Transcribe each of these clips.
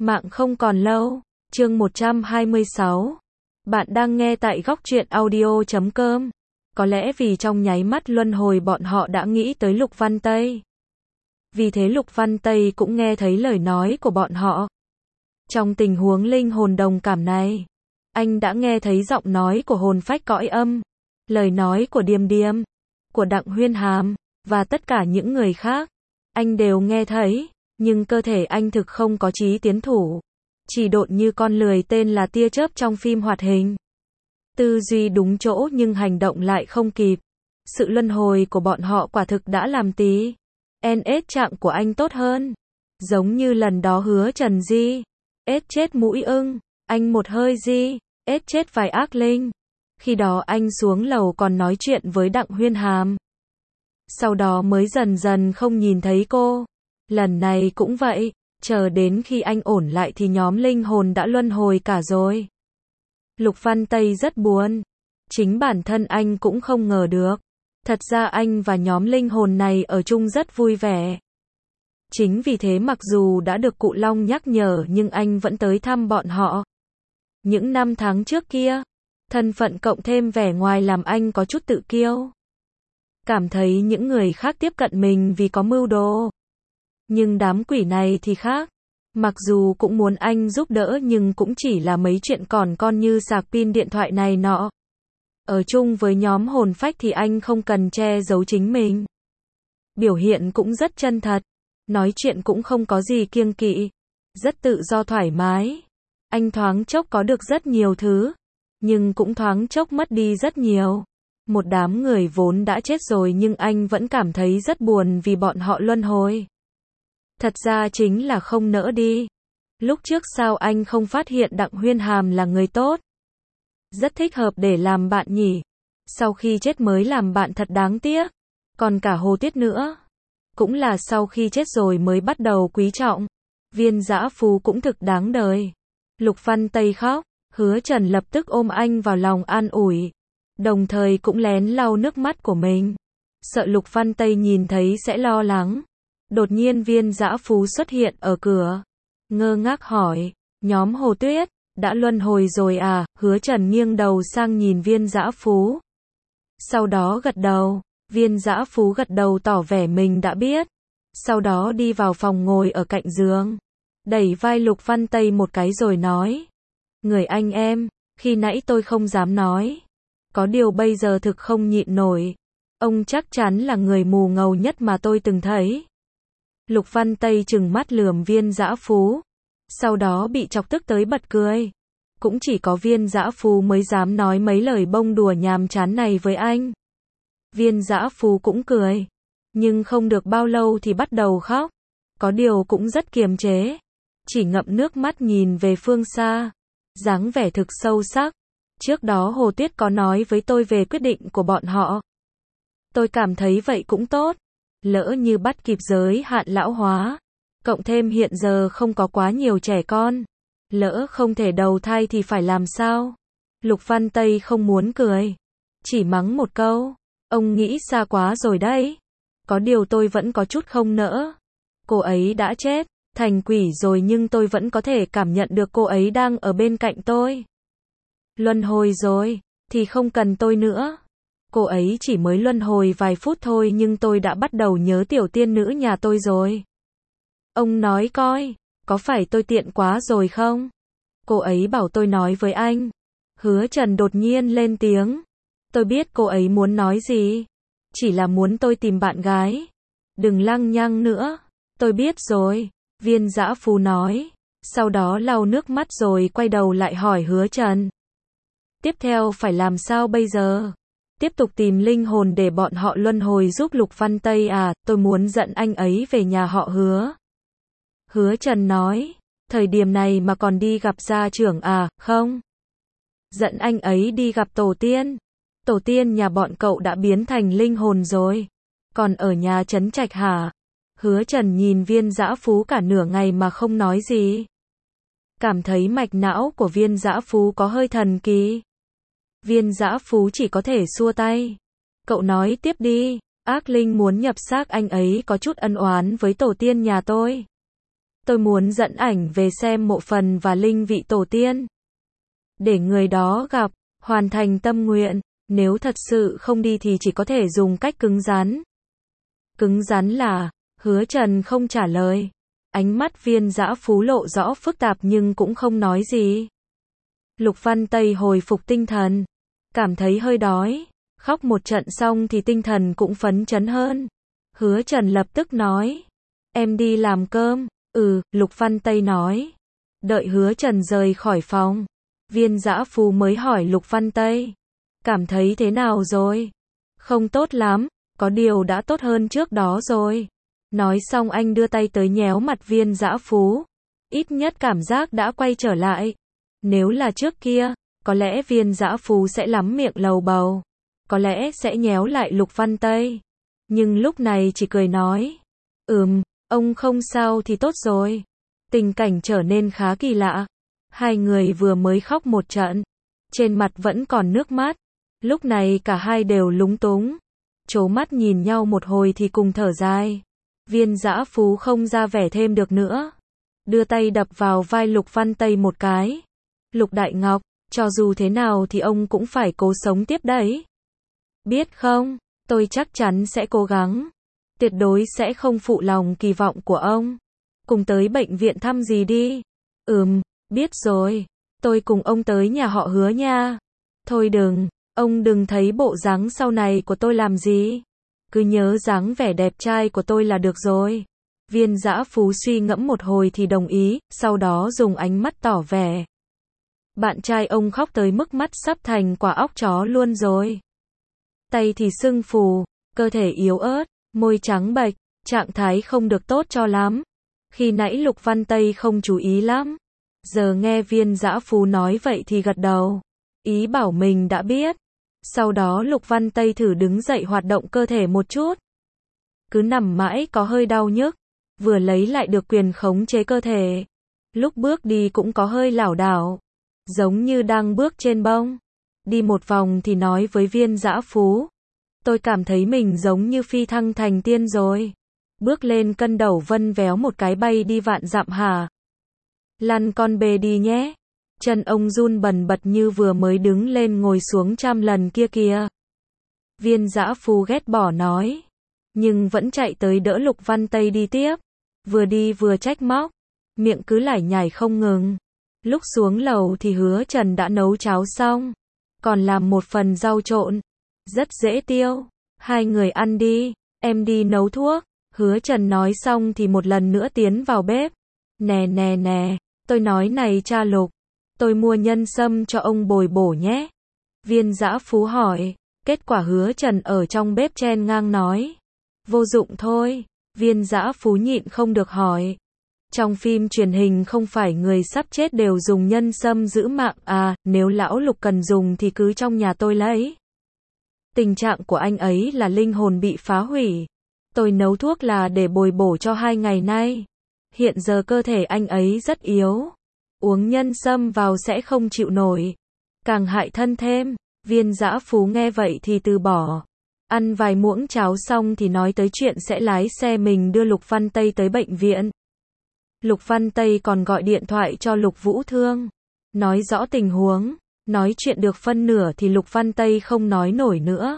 Mạng không còn lâu. Chương 126. Bạn đang nghe tại góc truyện audio.com. Có lẽ vì trong nháy mắt luân hồi bọn họ đã nghĩ tới Lục Văn Tây. Vì thế Lục Văn Tây cũng nghe thấy lời nói của bọn họ. Trong tình huống linh hồn đồng cảm này, anh đã nghe thấy giọng nói của hồn phách cõi âm, lời nói của Điềm Điềm, của Đặng Huyên Hàm, và tất cả những người khác. Anh đều nghe thấy, nhưng cơ thể anh thực không có chí tiến thủ. Chỉ độn như con lười tên là tia chớp trong phim hoạt hình. Tư duy đúng chỗ nhưng hành động lại không kịp. Sự luân hồi của bọn họ quả thực đã làm tí. NS trạng của anh tốt hơn. Giống như lần đó Hứa Trần Di. Ết chết mũi ưng. Anh một hơi di. Ết chết vài ác linh. Khi đó anh xuống lầu còn nói chuyện với Đặng Huyên Hàm. Sau đó mới dần dần không nhìn thấy cô. Lần này cũng vậy. Chờ đến khi anh ổn lại thì nhóm linh hồn đã luân hồi cả rồi. Lục Văn Tây rất buồn. Chính bản thân anh cũng không ngờ được. Thật ra anh và nhóm linh hồn này ở chung rất vui vẻ. Chính vì thế mặc dù đã được Cụ Long nhắc nhở nhưng anh vẫn tới thăm bọn họ. Những năm tháng trước kia, thân phận cộng thêm vẻ ngoài làm anh có chút tự kiêu. Cảm thấy những người khác tiếp cận mình vì có mưu đồ. Nhưng đám quỷ này thì khác. Mặc dù cũng muốn anh giúp đỡ nhưng cũng chỉ là mấy chuyện còn con như sạc pin điện thoại này nọ. Ở chung với nhóm hồn phách thì anh không cần che giấu chính mình. Biểu hiện cũng rất chân thật. Nói chuyện cũng không có gì kiêng kỵ. Rất tự do thoải mái. Anh thoáng chốc có được rất nhiều thứ. Nhưng cũng thoáng chốc mất đi rất nhiều. Một đám người vốn đã chết rồi nhưng anh vẫn cảm thấy rất buồn vì bọn họ luân hồi. Thật ra chính là không nỡ đi. Lúc trước sao anh không phát hiện Đặng Huyên Hàm là người tốt? Rất thích hợp để làm bạn nhỉ. Sau khi chết mới làm bạn thật đáng tiếc. Còn cả Hồ Tuyết nữa. Cũng là sau khi chết rồi mới bắt đầu quý trọng. Viên Dã Phú cũng thực đáng đời. Lục Văn Tây khóc. Hứa Trần lập tức ôm anh vào lòng an ủi. Đồng thời cũng lén lau nước mắt của mình. Sợ Lục Văn Tây nhìn thấy sẽ lo lắng. Đột nhiên Viên Dã Phú xuất hiện ở cửa. Ngơ ngác hỏi. Nhóm Hồ Tuyết, đã luân hồi rồi à? Hứa Trần nghiêng đầu sang nhìn Viên Dã Phú. Sau đó gật đầu. Viên Dã Phú gật đầu tỏ vẻ mình đã biết. Sau đó đi vào phòng ngồi ở cạnh giường. Đẩy vai Lục Văn Tây một cái rồi nói. Người anh em, khi nãy tôi không dám nói. Có điều bây giờ thực không nhịn nổi. Ông chắc chắn là người mù ngầu nhất mà tôi từng thấy. Lục Văn Tây trừng mắt lườm Viên Dã Phú. Sau đó bị chọc tức tới bật cười. Cũng chỉ có Viên Dã Phú mới dám nói mấy lời bông đùa nhàm chán này với anh. Viên Dã Phú cũng cười. Nhưng không được bao lâu thì bắt đầu khóc. Có điều cũng rất kiềm chế. Chỉ ngậm nước mắt nhìn về phương xa. Dáng vẻ thực sâu sắc. Trước đó Hồ Tuyết có nói với tôi về quyết định của bọn họ. Tôi cảm thấy vậy cũng tốt. Lỡ như bắt kịp giới hạn lão hóa. Cộng thêm hiện giờ không có quá nhiều trẻ con. Lỡ không thể đầu thai thì phải làm sao? Lục Văn Tây không muốn cười. Chỉ mắng một câu. Ông nghĩ xa quá rồi đấy. Có điều tôi vẫn có chút không nỡ. Cô ấy đã chết, thành quỷ rồi nhưng tôi vẫn có thể cảm nhận được cô ấy đang ở bên cạnh tôi. Luân hồi rồi, thì không cần tôi nữa. Cô ấy chỉ mới luân hồi vài phút thôi nhưng tôi đã bắt đầu nhớ tiểu tiên nữ nhà tôi rồi. Ông nói coi, có phải tôi tiện quá rồi không? Cô ấy bảo tôi nói với anh. Hứa Trần đột nhiên lên tiếng. Tôi biết cô ấy muốn nói gì. Chỉ là muốn tôi tìm bạn gái. Đừng lăng nhăng nữa. Tôi biết rồi. Viên Dã Phú nói. Sau đó lau nước mắt rồi quay đầu lại hỏi Hứa Trần. Tiếp theo phải làm sao bây giờ? Tiếp tục tìm linh hồn để bọn họ luân hồi giúp Lục Văn Tây à? Tôi muốn dẫn anh ấy về nhà họ Hứa. Hứa Trần nói. Thời điểm này mà còn đi gặp gia trưởng à? Không. Dẫn anh ấy đi gặp tổ tiên. Tổ tiên nhà bọn cậu đã biến thành linh hồn rồi. Còn ở nhà Trấn Trạch hả? Hứa Trần nhìn Viên Dã Phú cả nửa ngày mà không nói gì. Cảm thấy mạch não của Viên Dã Phú có hơi thần kỳ. Viên Dã Phú chỉ có thể xua tay. Cậu nói tiếp đi. Ác linh muốn nhập xác anh ấy có chút ân oán với tổ tiên nhà tôi. Tôi muốn dẫn ảnh về xem mộ phần và linh vị tổ tiên. Để người đó gặp, hoàn thành tâm nguyện. Nếu thật sự không đi thì chỉ có thể dùng cách cứng rắn. Cứng rắn là, Hứa Trần không trả lời. Ánh mắt Viên Dã Phú lộ rõ phức tạp nhưng cũng không nói gì. Lục Văn Tây hồi phục tinh thần. Cảm thấy hơi đói. Khóc một trận xong thì tinh thần cũng phấn chấn hơn. Hứa Trần lập tức nói. Em đi làm cơm. Lục Văn Tây nói. Đợi Hứa Trần rời khỏi phòng. Viên Dã Phú mới hỏi Lục Văn Tây. Cảm thấy thế nào rồi? Không tốt lắm, có điều đã tốt hơn trước đó rồi. Nói xong anh đưa tay tới nhéo mặt Viên Dã Phú. Ít nhất cảm giác đã quay trở lại. Nếu là trước kia, có lẽ Viên Dã Phú sẽ lắm miệng lầu bầu. Có lẽ sẽ nhéo lại Lục Văn Tây. Nhưng lúc này chỉ cười nói. Ông không sao thì tốt rồi. Tình cảnh trở nên khá kỳ lạ. Hai người vừa mới khóc một trận. Trên mặt vẫn còn nước mắt. Lúc này cả hai đều lúng túng. Trố mắt nhìn nhau một hồi thì cùng thở dài. Viên Dã Phú không ra vẻ thêm được nữa. Đưa tay đập vào vai Lục Văn Tây một cái. Lục Đại Ngọc, cho dù thế nào thì ông cũng phải cố sống tiếp đấy. Biết không, tôi chắc chắn sẽ cố gắng. Tuyệt đối sẽ không phụ lòng kỳ vọng của ông. Cùng tới bệnh viện thăm gì đi. Biết rồi. Tôi cùng ông tới nhà họ Hứa nha. Thôi đừng, ông đừng thấy bộ dáng sau này của tôi làm gì. Cứ nhớ dáng vẻ đẹp trai của tôi là được rồi. Viên Dã Phú suy ngẫm một hồi thì đồng ý, sau đó dùng ánh mắt tỏ vẻ. Bạn trai ông khóc tới mức mắt sắp thành quả óc chó luôn rồi. Tay thì sưng phù, cơ thể yếu ớt, môi trắng bệch, trạng thái không được tốt cho lắm. Khi nãy Lục Văn Tây không chú ý lắm. Giờ nghe Viên Dã Phú nói vậy thì gật đầu. Ý bảo mình đã biết. Sau đó Lục Văn Tây thử đứng dậy hoạt động cơ thể một chút. Cứ nằm mãi có hơi đau nhức. Vừa lấy lại được quyền khống chế cơ thể. Lúc bước đi cũng có hơi lảo đảo. Giống như đang bước trên bông. Đi một vòng thì nói với Viên Dã Phú. Tôi cảm thấy mình giống như phi thăng thành tiên rồi. Bước lên cân đầu vân véo một cái bay đi vạn dặm hả? Lăn con bê đi nhé. Chân ông run bần bật như vừa mới đứng lên ngồi xuống 100 lần kia kìa. Viên Dã Phú ghét bỏ nói. Nhưng vẫn chạy tới đỡ Lục Văn Tây đi tiếp. Vừa đi vừa trách móc. Miệng cứ lải nhải không ngừng. Lúc xuống lầu thì Hứa Trần đã nấu cháo xong. Còn làm một phần rau trộn. Rất dễ tiêu. Hai người ăn đi. Em đi nấu thuốc. Hứa Trần nói xong thì một lần nữa tiến vào bếp. Nè. Tôi nói này cha Lục. Tôi mua nhân sâm cho ông bồi bổ nhé. Viên Dã Phú hỏi. Kết quả Hứa Trần ở trong bếp chen ngang nói. Vô dụng thôi. Viên Dã Phú nhịn không được hỏi. Trong phim truyền hình không phải người sắp chết đều dùng nhân sâm giữ mạng à, nếu lão Lục cần dùng thì cứ trong nhà tôi lấy. Tình trạng của anh ấy là linh hồn bị phá hủy. Tôi nấu thuốc là để bồi bổ cho 2 ngày nay. Hiện giờ cơ thể anh ấy rất yếu. Uống nhân sâm vào sẽ không chịu nổi. Càng hại thân thêm. Viên Dã Phú nghe vậy thì từ bỏ. Ăn vài muỗng cháo xong thì nói tới chuyện sẽ lái xe mình đưa Lục Văn Tây tới bệnh viện. Lục Văn Tây còn gọi điện thoại cho Lục Vũ Thương. Nói rõ tình huống. Nói chuyện được phân nửa thì Lục Văn Tây không nói nổi nữa.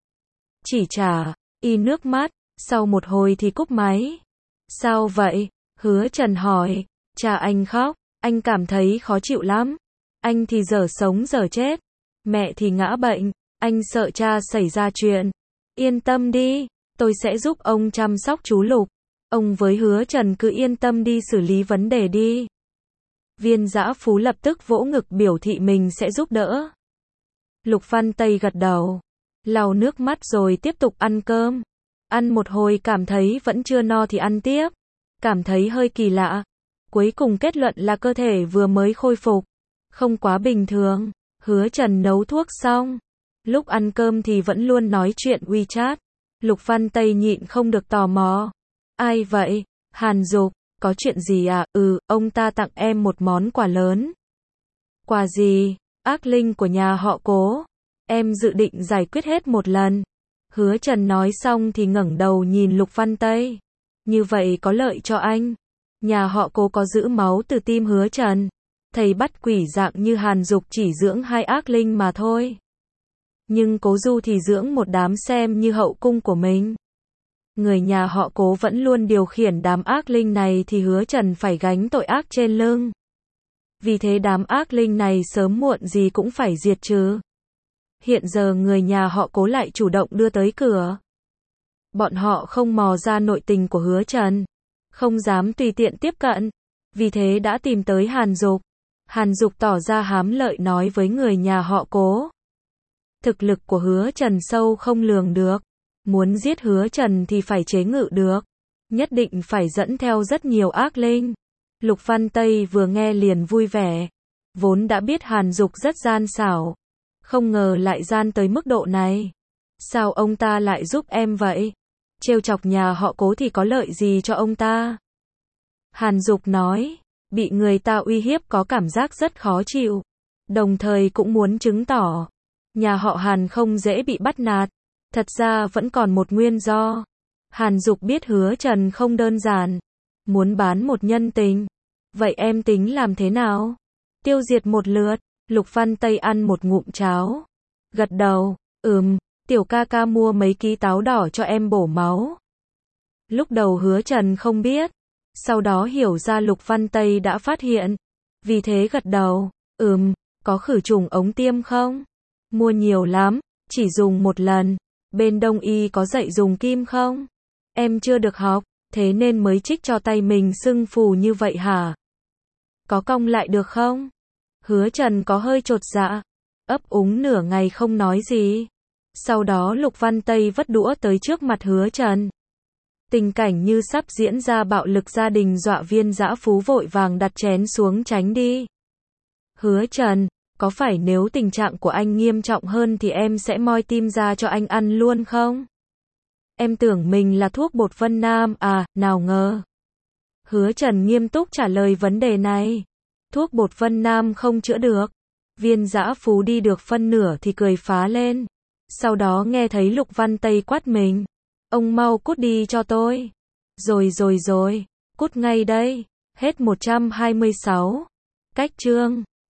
Chỉ y nước mắt. Sau một hồi thì cúp máy. Sao vậy? Hứa Trần hỏi. Cha anh khóc. Anh cảm thấy khó chịu lắm. Anh thì dở sống dở chết. Mẹ thì ngã bệnh. Anh sợ cha xảy ra chuyện. Yên tâm đi. Tôi sẽ giúp ông chăm sóc chú Lục. Ông với Hứa Trần cứ yên tâm đi xử lý vấn đề đi. Viên Dã Phú lập tức vỗ ngực biểu thị mình sẽ giúp đỡ. Lục Văn Tây gật đầu. Lau nước mắt rồi tiếp tục ăn cơm. Ăn một hồi cảm thấy vẫn chưa no thì ăn tiếp. Cảm thấy hơi kỳ lạ. Cuối cùng kết luận là cơ thể vừa mới khôi phục. Không quá bình thường. Hứa Trần nấu thuốc xong. Lúc ăn cơm thì vẫn luôn nói chuyện WeChat. Lục Văn Tây nhịn không được tò mò. Ai vậy? Hàn Dục, có chuyện gì à? Ông ta tặng em một món quà lớn. Quà gì? Ác linh của nhà họ Cố. Em dự định giải quyết hết một lần. Hứa Trần nói xong thì ngẩng đầu nhìn Lục Văn Tây. Như vậy có lợi cho anh. Nhà họ Cố có giữ máu từ tim Hứa Trần. Thầy bắt quỷ dạng như Hàn Dục chỉ dưỡng hai ác linh mà thôi. Nhưng Cố Du thì dưỡng một đám xem như hậu cung của mình. Người nhà họ Cố vẫn luôn điều khiển đám ác linh này thì Hứa Trần phải gánh tội ác trên lưng. Vì thế đám ác linh này sớm muộn gì cũng phải diệt trừ. Hiện giờ người nhà họ Cố lại chủ động đưa tới cửa. Bọn họ không mò ra nội tình của Hứa Trần, không dám tùy tiện tiếp cận, vì thế đã tìm tới Hàn Dục. Hàn Dục tỏ ra hám lợi nói với người nhà họ Cố. Thực lực của Hứa Trần sâu không lường được, muốn giết Hứa Trần thì phải chế ngự được, nhất định phải dẫn theo rất nhiều ác linh. Lục Văn Tây vừa nghe liền vui vẻ, vốn đã biết Hàn Dục rất gian xảo, không ngờ lại gian tới mức độ này. Sao ông ta lại giúp em vậy? Trêu chọc nhà họ Cố thì có lợi gì cho ông ta? Hàn Dục nói, bị người ta uy hiếp có cảm giác rất khó chịu, đồng thời cũng muốn chứng tỏ nhà họ Hàn không dễ bị bắt nạt. Thật ra vẫn còn một nguyên do. Hàn Dục biết Hứa Trần không đơn giản, muốn bán một nhân tình. Vậy em tính làm thế nào? Tiêu diệt một lượt. Lục Văn Tây ăn một ngụm cháo, gật đầu, tiểu ca ca mua mấy ký táo đỏ cho em bổ máu. Lúc đầu Hứa Trần không biết, sau đó hiểu ra Lục Văn Tây đã phát hiện, vì thế gật đầu, có khử trùng ống tiêm không? Mua nhiều lắm, chỉ dùng một lần. Bên Đông y có dạy dùng kim không? Em chưa được học, thế nên mới trích cho tay mình sưng phù như vậy hả? Có cong lại được không? Hứa Trần có hơi chột dạ, ấp úng nửa ngày không nói gì. Sau đó Lục Văn Tây vất đũa tới trước mặt Hứa Trần. Tình cảnh như sắp diễn ra, bạo lực gia đình dọa Viên Dã Phú vội vàng đặt chén xuống tránh đi. Hứa Trần, có phải nếu tình trạng của anh nghiêm trọng hơn thì em sẽ moi tim ra cho anh ăn luôn không? Em tưởng mình là thuốc bột Vân Nam à, nào ngờ. Hứa Trần nghiêm túc trả lời vấn đề này. Thuốc bột Vân Nam không chữa được. Viên Dã Phú đi được phân nửa thì cười phá lên. Sau đó nghe thấy Lục Văn Tây quát mình. Ông mau cút đi cho tôi. Rồi, cút ngay đây. Hết 126. Cách chương